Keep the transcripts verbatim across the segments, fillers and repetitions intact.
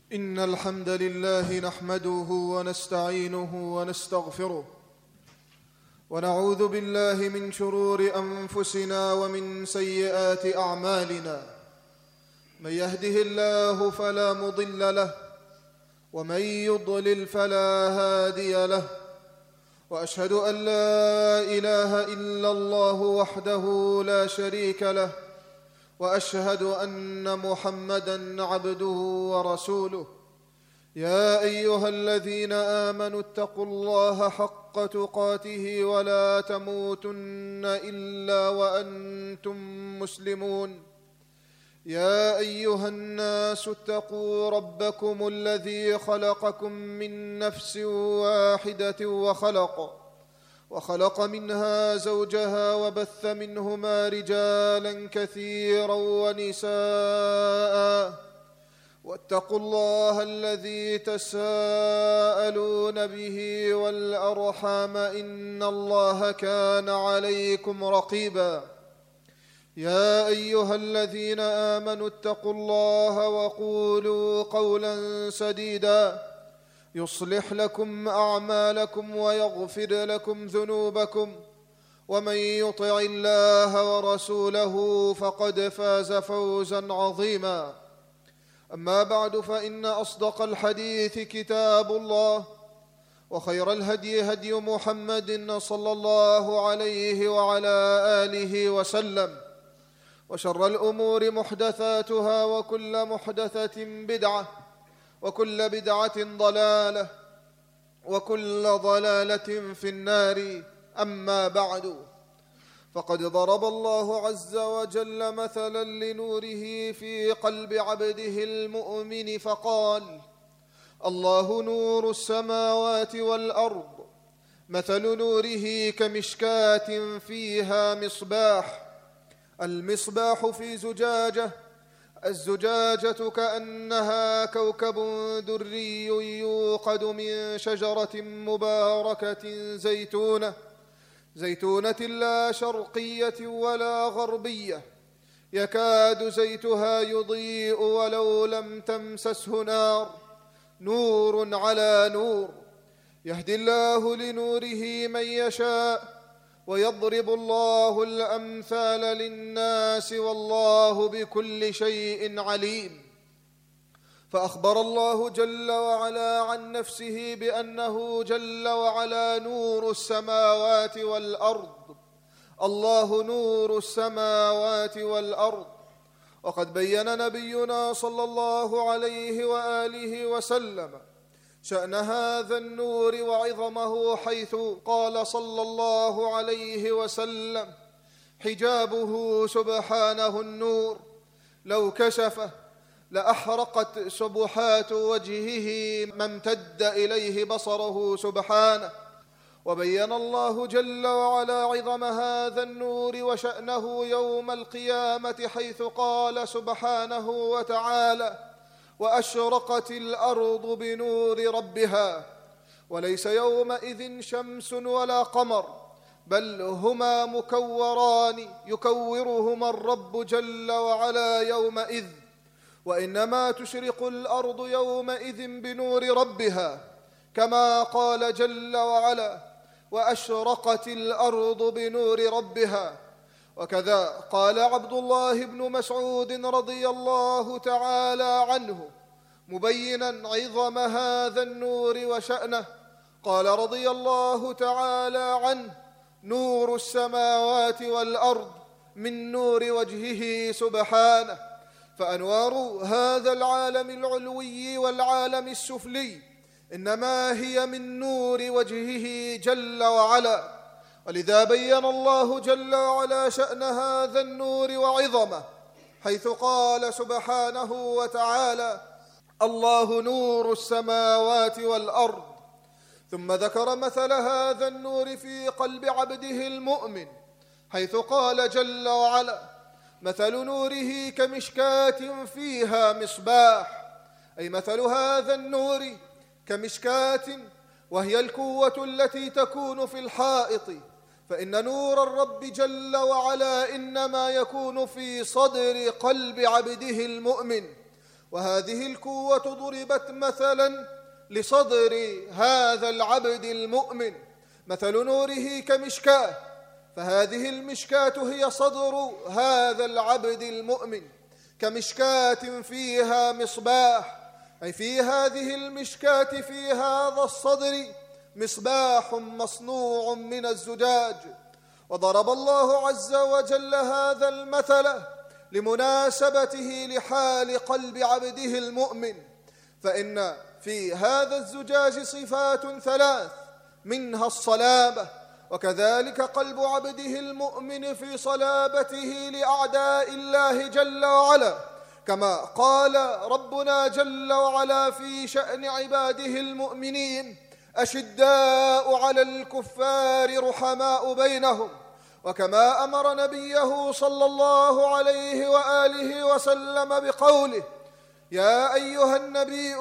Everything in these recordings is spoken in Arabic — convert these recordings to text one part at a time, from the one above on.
إن الحمد لله نحمده ونستعينه ونستغفره ونعوذ بالله من شرور أنفسنا ومن سيئات أعمالنا. من يهده الله فلا مضل له ومن يضلل فلا هادي له، وأشهد أن لا إله إلا الله وحده لا شريك له، وأشهد أن محمدًا عبده ورسوله. يا أيها الذين آمنوا اتقوا الله حق تقاته ولا تموتن إلا وأنتم مسلمون. يا أيها الناس اتقوا ربكم الذي خلقكم من نفس واحدة وخلق وخلق منها زوجها وبث منهما رجالا كثيرا ونساء، واتقوا الله الذي تساءلون به والأرحام إن الله كان عليكم رقيبا. يا أيها الذين آمنوا اتقوا الله وقولوا قولا سديدا يصلح لكم أعمالكم ويغفر لكم ذنوبكم، ومن يطع الله ورسوله فقد فاز فوزا عظيما. أما بعد، فإن أصدق الحديث كتاب الله، وخير الهدي هدي محمد صلى الله عليه وعلى آله وسلم، وشر الأمور محدثاتها، وكل محدثة بدعة، وكل بدعة ضلالة، وكل ضلالة في النار. أما بعد، فقد ضرب الله عز وجل مثلا لنوره في قلب عبده المؤمن فقال: الله نور السماوات والأرض، مثل نوره كمشكاة فيها مصباح، المصباح في زجاجة، الزجاجة كأنها كوكب دري يوقد من شجرة مباركة زيتونة زيتونة لا شرقية ولا غربية، يكاد زيتها يضيء ولو لم تمسسه نار، نور على نور، يهدي الله لنوره من يشاء، ويضرب الله الأمثال للناس والله بكل شيء عليم. فأخبر الله جل وعلا عن نفسه بأنه جل وعلا نور السماوات والأرض. الله نور السماوات والأرض. وقد بين نبينا صلى الله عليه وآله وسلم شأن هذا النور وعظمه، حيث قال صلى الله عليه وسلم: حجابه سبحانه النور، لو كشفه لأحرقت سبحات وجهه ما امتد إليه بصره سبحانه. وبين الله جل وعلا عظم هذا النور وشأنه يوم القيامة، حيث قال سبحانه وتعالى: وأشرقت الأرض بنور ربها. وليس يومئذ شمس ولا قمر، بل هما مكوران يكورهما الرب جل وعلا يومئذ، وإنما تشرق الأرض يومئذ بنور ربها، كما قال جل وعلا: وأشرقت الأرض بنور ربها. وكذا قال عبد الله بن مسعود رضي الله تعالى عنه مبينا عظم هذا النور وشأنه، قال رضي الله تعالى عنه: نور السماوات والأرض من نور وجهه سبحانه. فأنوار هذا العالم العلوي والعالم السفلي إنما هي من نور وجهه جل وعلا. ولذا بين الله جل وعلا شأن هذا النور وعظمه، حيث قال سبحانه وتعالى: الله نور السماوات والأرض. ثم ذكر مثل هذا النور في قلب عبده المؤمن، حيث قال جل وعلا: مثل نوره كمشكاة فيها مصباح، أي مثل هذا النور كمشكاة، وهي الكوة التي تكون في الحائط. فإن نور الرب جل وعلا إنما يكون في صدر قلب عبده المؤمن، وهذه القوة ضربت مثلا لصدر هذا العبد المؤمن، مثل نوره كمشكاة، فهذه المشكاة هي صدر هذا العبد المؤمن، كمشكاة فيها مصباح، أي في هذه المشكاة في هذا الصدر مصباح مصنوع من الزجاج. وضرب الله عز وجل هذا المثل لمناسبته لحال قلب عبده المؤمن، فإن في هذا الزجاج صفات ثلاث، منها الصلابة، وكذلك قلب عبده المؤمن في صلابته لأعداء الله جل وعلا، كما قال ربنا جل وعلا في شأن عباده المؤمنين: أشداء على الكفار رحماء بينهم. وكما أمر نبيه صلى الله عليه وآله وسلم بقوله: يا أيها النبي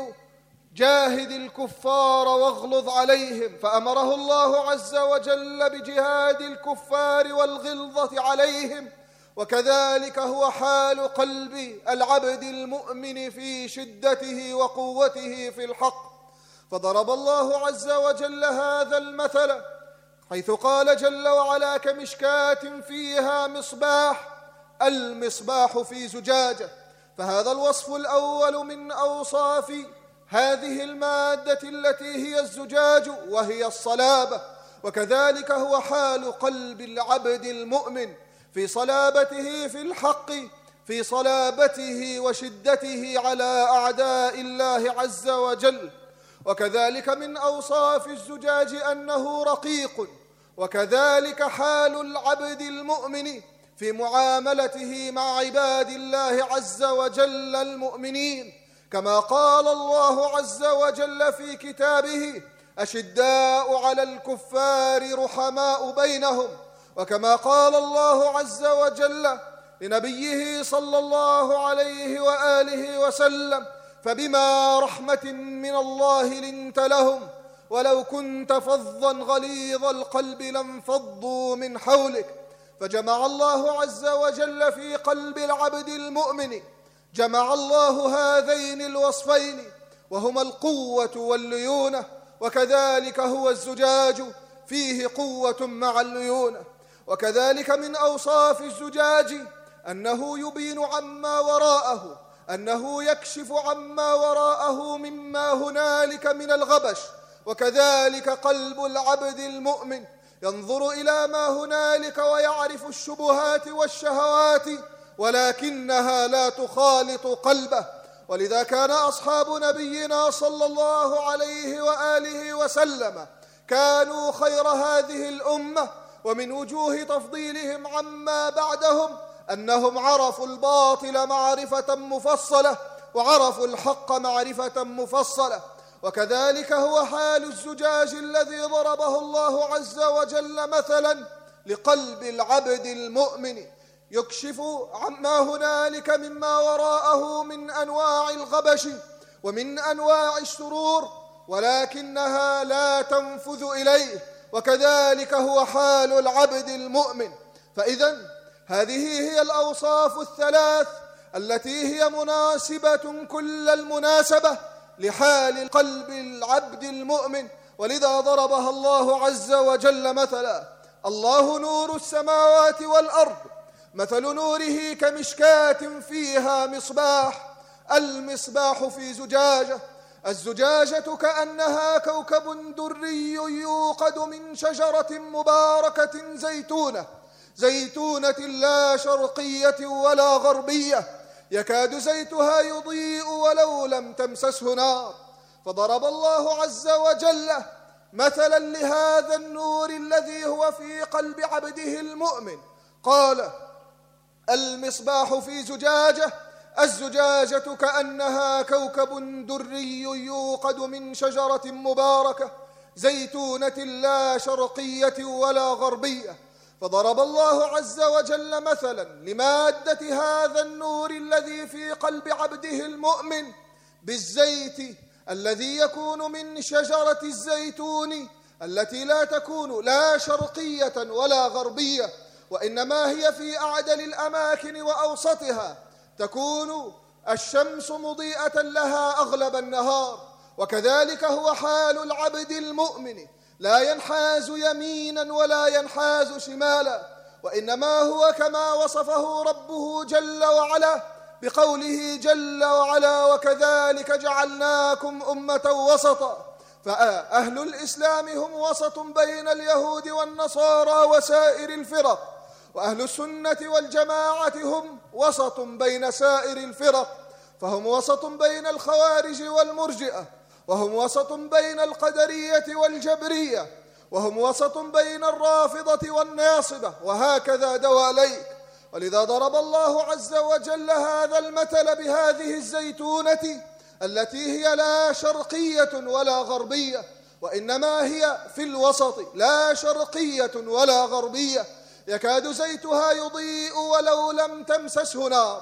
جاهد الكفار واغلظ عليهم، فأمره الله عز وجل بجهاد الكفار والغلظة عليهم. وكذلك هو حال قلب العبد المؤمن في شدته وقوته في الحق. فضرب الله عز وجل هذا المثل حيث قال جل وعلا: كمشكاة فيها مصباح، المصباح في زجاجة. فهذا الوصف الأول من أوصاف هذه المادة التي هي الزجاج، وهي الصلابة. وكذلك هو حال قلب العبد المؤمن في صلابته في الحق، في صلابته وشدته على أعداء الله عز وجل. وكذلك من أوصاف الزجاج أنه رقيق. وكذلك حال العبد المؤمن في معاملته مع عباد الله عز وجل المؤمنين، كما قال الله عز وجل في كتابه: أشداء على الكفار رحماء بينهم. وكما قال الله عز وجل لنبيه صلى الله عليه وآله وسلم: فبما رحمة من الله لنت لهم ولو كنت فظا غليظ القلب لانفضوا من حولك. فجمع الله عز وجل في قلب العبد المؤمن، جمع الله هذين الوصفين، وهما القوة والليونة. وكذلك هو الزجاج فيه قوة مع الليونة. وكذلك من أوصاف الزجاج أنه يبين عما وراءه، أنه يكشف عما وراءه مما هنالك من الغبش. وكذلك قلب العبد المؤمن ينظر إلى ما هنالك ويعرف الشبهات والشهوات، ولكنها لا تخالط قلبه. ولذا كان أصحاب نبينا صلى الله عليه وآله وسلم كانوا خير هذه الأمة. ومن وجوه تفضيلهم عما بعدهم أنهم عرفوا الباطل معرفة مفصلة، وعرفوا الحق معرفة مفصلة. وكذلك هو حال الزجاج الذي ضربه الله عز وجل مثلا لقلب العبد المؤمن، يكشف عما هنالك مما وراءه من أنواع الغبش ومن أنواع الشرور، ولكنها لا تنفذ إليه. وكذلك هو حال العبد المؤمن. فإذن هذه هي الأوصاف الثلاث التي هي مناسبة كل المناسبة لحال قلب العبد المؤمن، ولذا ضربها الله عز وجل مثلا: الله نور السماوات والأرض، مثل نوره كمشكاة فيها مصباح، المصباح في زجاجة، الزجاجة كأنها كوكب دري يوقد من شجرة مباركة زيتونة زيتونة لا شرقية ولا غربية، يكاد زيتها يضيء ولو لم تمسسه نار. فضرب الله عز وجل مثلا لهذا النور الذي هو في قلب عبده المؤمن، قال: المصباح في زجاجة، الزجاجة كأنها كوكب دري يوقد من شجرة مباركة زيتونة لا شرقية ولا غربية. فضرب الله عز وجل مثلا لمادة هذا النور الذي في قلب عبده المؤمن بالزيت الذي يكون من شجرة الزيتون التي لا تكون لا شرقية ولا غربية، وإنما هي في أعدل الأماكن وأوسطها، تكون الشمس مضيئة لها أغلب النهار، وكذلك هو حال العبد المؤمن، لا ينحاز يمينا ولا ينحاز شمالا، وإنما هو كما وصفه ربه جل وعلا بقوله جل وعلا: وكذلك جعلناكم أمة وسطا. فأهل الإسلام هم وسط بين اليهود والنصارى وسائر الفرق، وأهل السنة والجماعة هم وسط بين سائر الفرق، فهم وسط بين الخوارج والمرجئة، وهم وسط بين القدرية والجبرية، وهم وسط بين الرافضة والناصبة، وهكذا دواليك. ولذا ضرب الله عز وجل هذا المثل بهذه الزيتونة التي هي لا شرقية ولا غربية، وإنما هي في الوسط، لا شرقية ولا غربية، يكاد زيتها يضيء ولو لم تمسسه نار.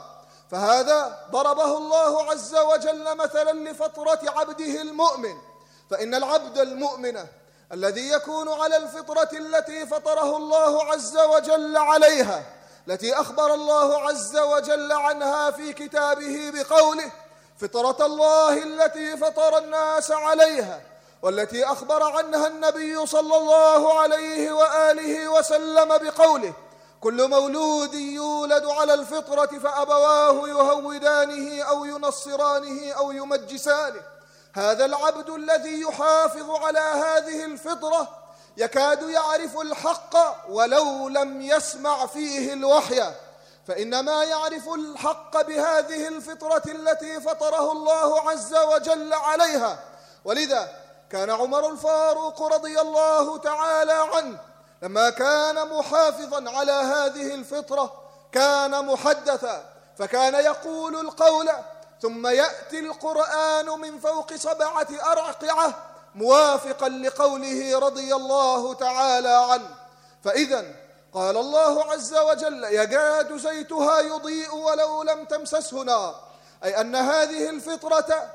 فهذا ضربه الله عز وجل مثلا لفطرة عبده المؤمن، فإن العبد المؤمن الذي يكون على الفطرة التي فطره الله عز وجل عليها، التي أخبر الله عز وجل عنها في كتابه بقوله: فطرة الله التي فطر الناس عليها، والتي أخبر عنها النبي صلى الله عليه وآله وسلم بقوله: كل مولود يولد على الفطرة فأبواه يهودانه أو ينصرانه أو يمجسانه. هذا العبد الذي يحافظ على هذه الفطرة يكاد يعرف الحق ولو لم يسمع فيه الوحي، فإنما يعرف الحق بهذه الفطرة التي فطره الله عز وجل عليها. ولذا كان عمر الفاروق رضي الله تعالى عنه لما كان محافظا على هذه الفطرة كان محدثا، فكان يقول القول ثم يأتي القرآن من فوق سبعة أرقعة موافقا لقوله رضي الله تعالى عنه. فإذا قال الله عز وجل: يكاد زيتها يضيء ولو لم تمسسه نار، أي أن هذه الفطرة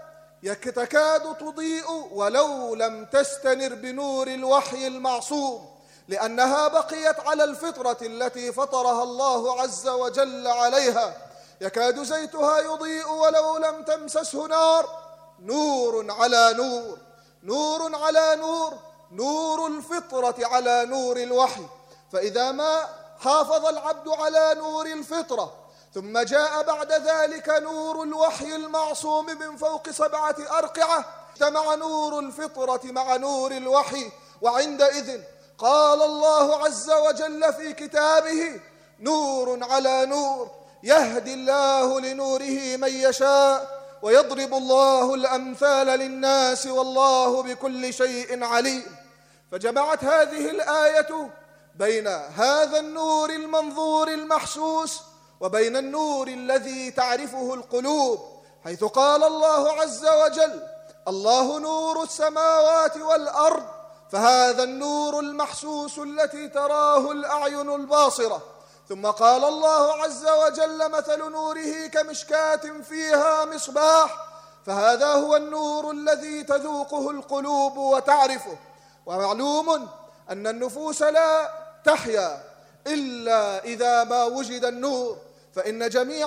تكاد تضيء ولو لم تستنر بنور الوحي المعصوم، لأنها بقيت على الفطرة التي فطرها الله عز وجل عليها. يكاد زيتها يضيء ولو لم تمسسه نار، نور على نور، نور على نور، نور الفطرة على نور الوحي. فإذا ما حافظ العبد على نور الفطرة ثم جاء بعد ذلك نور الوحي المعصوم من فوق سبعة أرقعة، اجتمع نور الفطرة مع نور الوحي، وعندئذ قال الله عز وجل في كتابه: نور على نور، يهدي الله لنوره من يشاء ويضرب الله الأمثال للناس والله بكل شيء عليم. فجمعت هذه الآية بين هذا النور المنظور المحسوس وبين النور الذي تعرفه القلوب، حيث قال الله عز وجل: الله نور السماوات والأرض، فهذا النور المحسوس التي تراه الأعين الباصرة. ثم قال الله عز وجل: مثل نوره كمشكاة فيها مصباح، فهذا هو النور الذي تذوقه القلوب وتعرفه. ومعلوم أن النفوس لا تحيا إلا إذا ما وجد النور، فإن جميع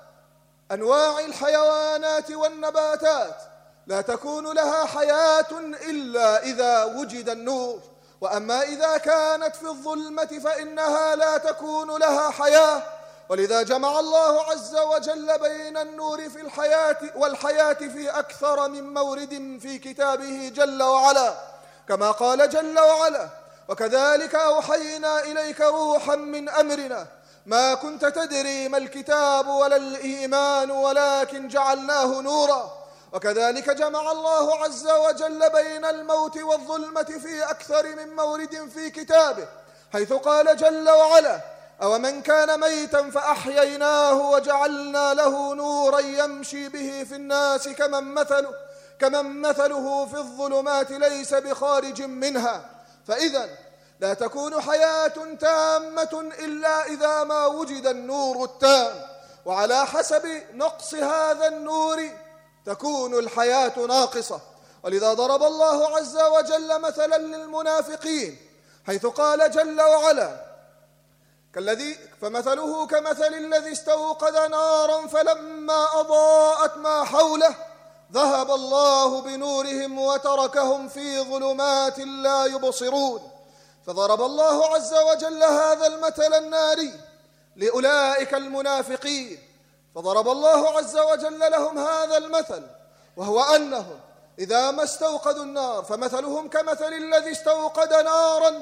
أنواع الحيوانات والنباتات لا تكون لها حياة إلا إذا وجد النور، وأما إذا كانت في الظلمة فإنها لا تكون لها حياة. ولذا جمع الله عز وجل بين النور في الحياة والحياة في أكثر من مورد في كتابه جل وعلا، كما قال جل وعلا: وكذلك أوحينا إليك روحا من أمرنا ما كنت تدري ما الكتاب ولا الإيمان ولكن جعلناه نورا. وكذلك جمع الله عز وجل بين الموت والظلمة في أكثر من مورد في كتابه، حيث قال جل وعلا: أومن كان ميتا فأحييناه وجعلنا له نورا يمشي به في الناس كمن مثله, كمن مثله في الظلمات ليس بخارج منها. فإذا لا تكون حياة تامة إلا إذا ما وجد النور التام، وعلى حسب نقص هذا النور تكون الحياة ناقصة. ولذا ضرب الله عز وجل مثلا للمنافقين، حيث قال جل وعلا: كالذي فمثله كمثل الذي استوقد نارا فلما أضاءت ما حوله ذهب الله بنورهم وتركهم في ظلمات لا يبصرون. فضرب الله عز وجل هذا المثل الناري لأولئك المنافقين، فضرب الله عز وجل لهم هذا المثل، وهو أنهم إذا ما استوقدوا النار فمثلهم كمثل الذي استوقد نارا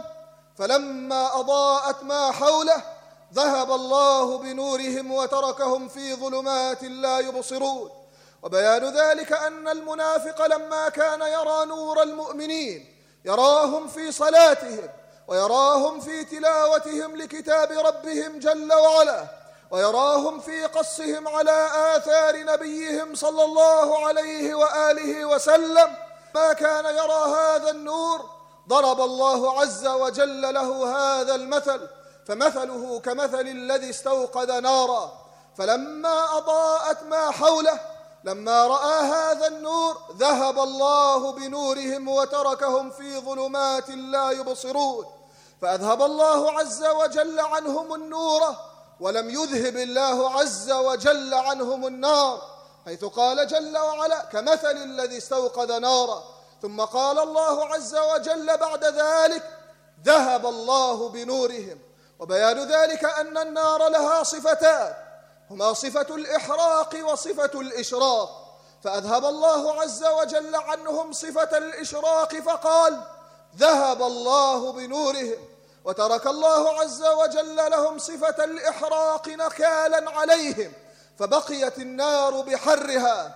فلما أضاءت ما حوله ذهب الله بنورهم وتركهم في ظلمات لا يبصرون. وبيان ذلك أن المنافق لما كان يرى نور المؤمنين يراهم في صلاتهم ويراهم في تلاوتهم لكتاب ربهم جل وعلا ويراهم في قصهم على آثار نبيهم صلى الله عليه وآله وسلم، ما كان يرى هذا النور ضرب الله عز وجل له هذا المثل، فمثله كمثل الذي استوقد نارا فلما أضاءت ما حوله، لما رأى هذا النور ذهب الله بنورهم وتركهم في ظلمات لا يبصرون. فأذهب الله عز وجل عنهم النور ولم يذهب الله عز وجل عنهم النار، حيث قال جل وعلا كمثل الذي استوقد نارا، ثم قال الله عز وجل بعد ذلك ذهب الله بنورهم. وبيان ذلك أن النار لها صفتان، هما صفة الإحراق وصفة الإشراق، فأذهب الله عز وجل عنهم صفة الإشراق فقال ذهب الله بنورهم، وترك الله عز وجل لهم صفة الإحراق نكالا عليهم، فبقيت النار بحرها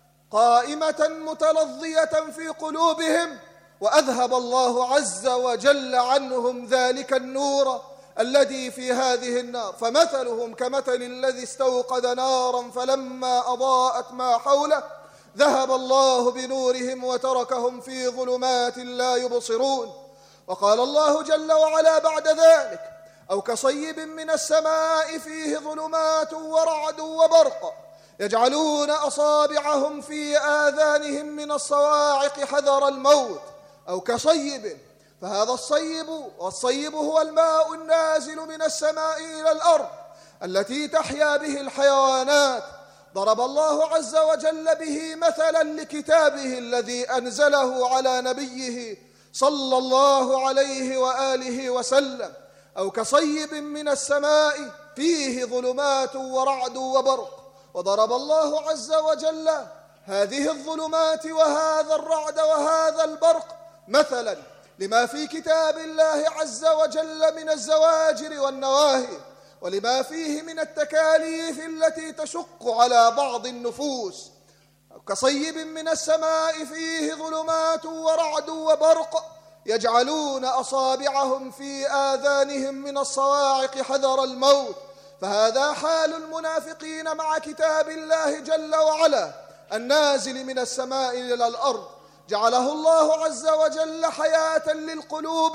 قائمة متلظية في قلوبهم، وأذهب الله عز وجل عنهم ذلك النور الذي في هذه النار. فمثلهم كمثل الذي استوقد نارا فلما أضاءت ما حوله ذهب الله بنورهم وتركهم في ظلمات لا يبصرون. وقال الله جل وعلا بعد ذلك أو كصيب من السماء فيه ظلمات ورعد وبرق يجعلون أصابعهم في آذانهم من الصواعق حذر الموت، أو كصيب، فهذا الصيب، والصيب هو الماء النازل من السماء إلى الأرض التي تحيا به الحيوانات، ضرب الله عز وجل به مثلا لكتابه الذي أنزله على نبيه صلى الله عليه وآله وسلم، أو كصيب من السماء فيه ظلمات ورعد وبرق. وضرب الله عز وجل هذه الظلمات وهذا الرعد وهذا البرق مثلا لما في كتاب الله عز وجل من الزواجر والنواهي، ولما فيه من التكاليف التي تشق على بعض النفوس، كصيب من السماء فيه ظلمات ورعد وبرق يجعلون أصابعهم في آذانهم من الصواعق حذر الموت. فهذا حال المنافقين مع كتاب الله جل وعلا النازل من السماء إلى الأرض، جعله الله عز وجل حياة للقلوب،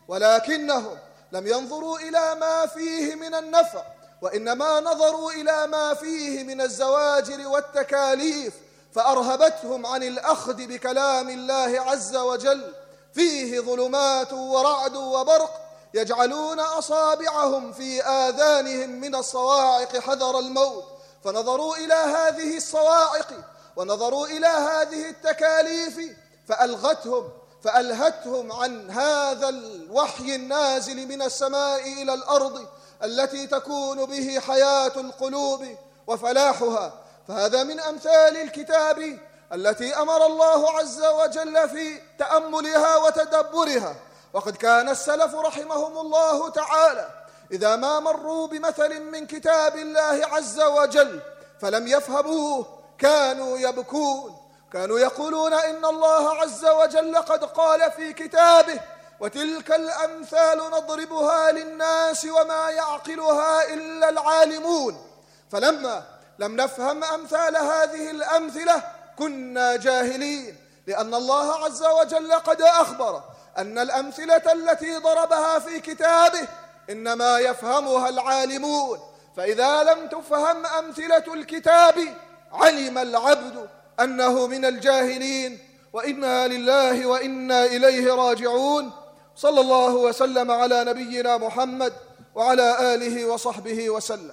ولكنهم لم ينظروا إلى ما فيه من النفع، وإنما نظروا إلى ما فيه من الزواجر والتكاليف، فأرهبتهم عن الأخذ بكلام الله عز وجل فيه ظلمات ورعد وبرق يجعلون أصابعهم في آذانهم من الصواعق حذر الموت، فنظروا إلى هذه الصواعق ونظروا إلى هذه التكاليف فألغتهم فألهتهم عن هذا الوحي النازل من السماء إلى الأرض التي تكون به حياة القلوب وفلاحها. فهذا من أمثال الكتاب التي أمر الله عز وجل في تأملها وتدبرها. وقد كان السلف رحمهم الله تعالى إذا ما مروا بمثل من كتاب الله عز وجل فلم يفهموه كانوا يبكون، كانوا يقولون إن الله عز وجل قد قال في كتابه وتلك الأمثال نضربها للناس وما يعقلها إلا العالمون. فلما لم نفهم أمثال هذه الأمثلة كنا جاهلين، لأن الله عز وجل قد أخبر أن الأمثلة التي ضربها في كتابه إنما يفهمها العالمون، فإذا لم تفهم أمثلة الكتاب علم العبد أنه من الجاهلين، وإنا لله وإنا إليه راجعون. صلى الله وسلم على نبينا محمد وعلى آله وصحبه وسلم.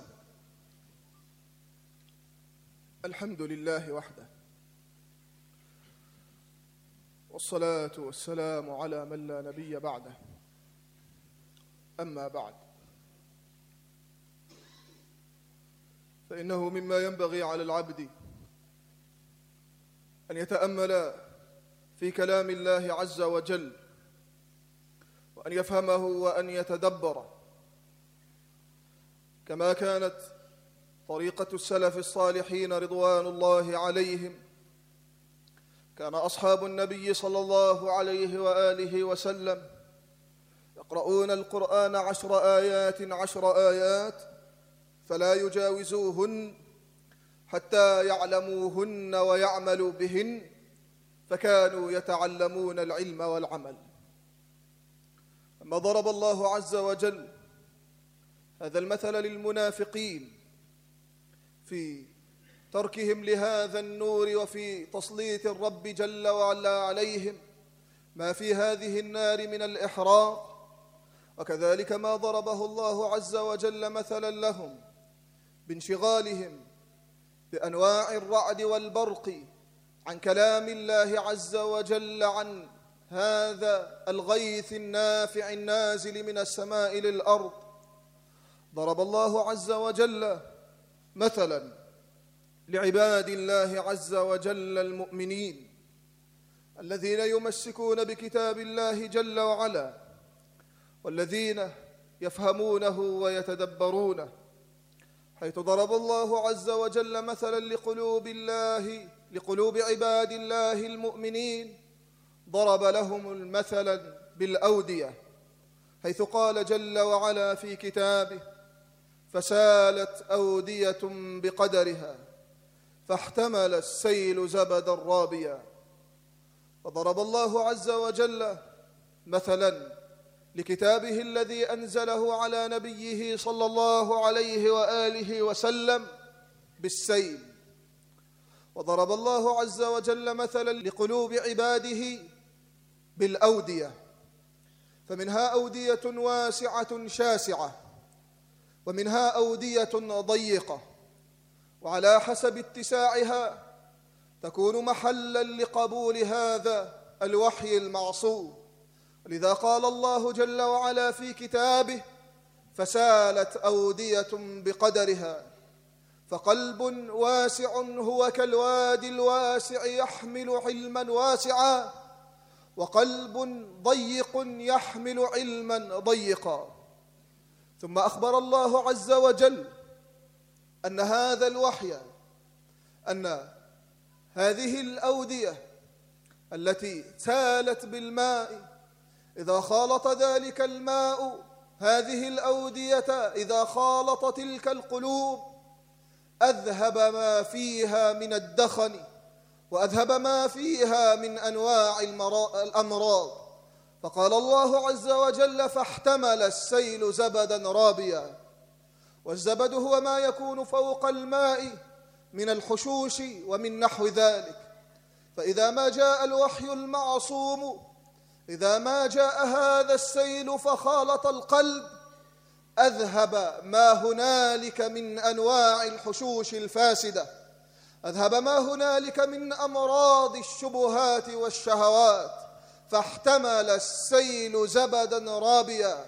الحمد لله وحده، والصلاة والسلام على من لا نبي بعده. أما بعد، فإنه مما ينبغي على العبد أن يتأمل في كلام الله عز وجل، وأن يفهمه وأن يتدبره، كما كانت طريقة السلف الصالحين رضوان الله عليهم. كان أصحاب النبي صلى الله عليه وآله وسلم يقرؤون القرآن عشر آيات عشر آيات فلا يجاوزوهن حتى يعلموهن ويعملوا بهن، فكانوا يتعلمون العلم والعمل. أما ضرب الله عز وجل هذا المثل للمنافقين في تركهم لهذا النور وفي تسليط الرب جل وعلا عليهم ما في هذه النار من الإحراق، وكذلك ما ضربه الله عز وجل مثلا لهم بانشغالهم بأنواع الرعد والبرق عن كلام الله عز وجل، عن هذا الغيث النافع النازل من السماء للأرض. ضرب الله عز وجل مثلا لعباد الله عز وجل المؤمنين الذين يمسكون بكتاب الله جل وعلا، والذين يفهمونه ويتدبرونه، حيث ضرب الله عز وجل مثلا لقلوب الله لقلوب عباد الله المؤمنين، ضرب لهم المثل بالأودية، حيث قال جل وعلا في كتابه: فسالت أودية بقدرها فاحتمل السيل زبدا رابيا. وضرب الله عز وجل مثلا لكتابه الذي أنزله على نبيه صلى الله عليه وآله وسلم بالسيل. وضرب الله عز وجل مثلا لقلوب عباده بالأودية، فمنها أودية واسعة شاسعة، ومنها أودية ضيقة، وعلى حسب اتساعها تكون محلا لقبول هذا الوحي المعصوم. لذا قال الله جل وعلا في كتابه: فسالت أودية بقدرها. فقلب واسع هو كالوادي الواسع يحمل علما واسعا، وقلب ضيق يحمل علما ضيقا. ثم أخبر الله عز وجل أن هذا الوحي، أن هذه الأودية التي سالت بالماء، إذا خالط ذلك الماء هذه الأودية، إذا خالط تلك القلوب، أذهب ما فيها من الدخن، وأذهب ما فيها من أنواع الأمراض. فقال الله عز وجل: فاحتمل السيل زبدا رابيا. والزبد هو ما يكون فوق الماء من الحشوش ومن نحو ذلك. فإذا ما جاء الوحي المعصوم، إذا ما جاء هذا السيل فخالط القلب، أذهب ما هنالك من أنواع الحشوش الفاسدة، أذهب ما هنالك من أمراض الشبهات والشهوات، فاحتمل السيل زبدا رابيا.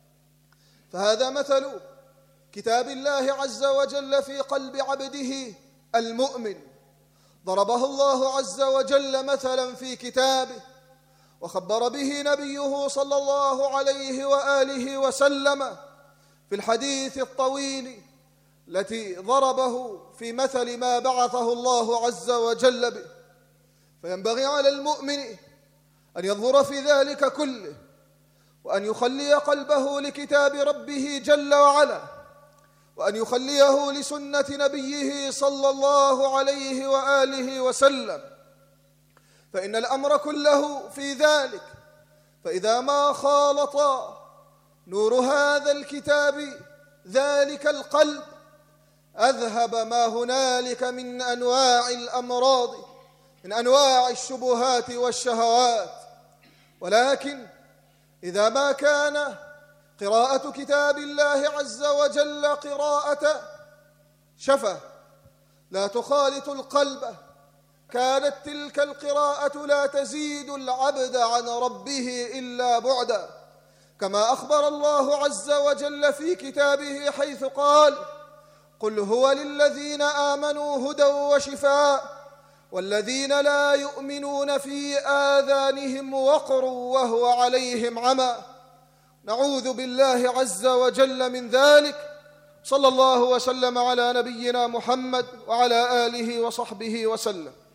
فهذا مثل كتاب الله عز وجل في قلب عبده المؤمن، ضربه الله عز وجل مثلا في كتابه، وخبر به نبيه صلى الله عليه وآله وسلم في الحديث الطويل التي ضربه في مثل ما بعثه الله عز وجل به. فينبغي على المؤمن أن ينظر في ذلك كله، وأن يخلي قلبه لكتاب ربه جل وعلا، وأن يخليه لسنة نبيه صلى الله عليه وآله وسلم، فإن الأمر كله في ذلك. فإذا ما خالط نور هذا الكتاب ذلك القلب، أذهب ما هنالك من أنواع الأمراض، من أنواع الشبهات والشهوات. ولكن إذا ما كان قراءة كتاب الله عز وجل قراءة شفة لا تخالط القلب. كانت تلك القراءة لا تزيد العبد عن ربه إلا بعدا، كما أخبر الله عز وجل في كتابه حيث قال: قل هو للذين آمنوا هدى وشفاء والذين لا يؤمنون في آذانهم وقر وهو عليهم عمى. نعوذ بالله عز وجل من ذلك. صلى الله وسلم على نبينا محمد وعلى آله وصحبه وسلم.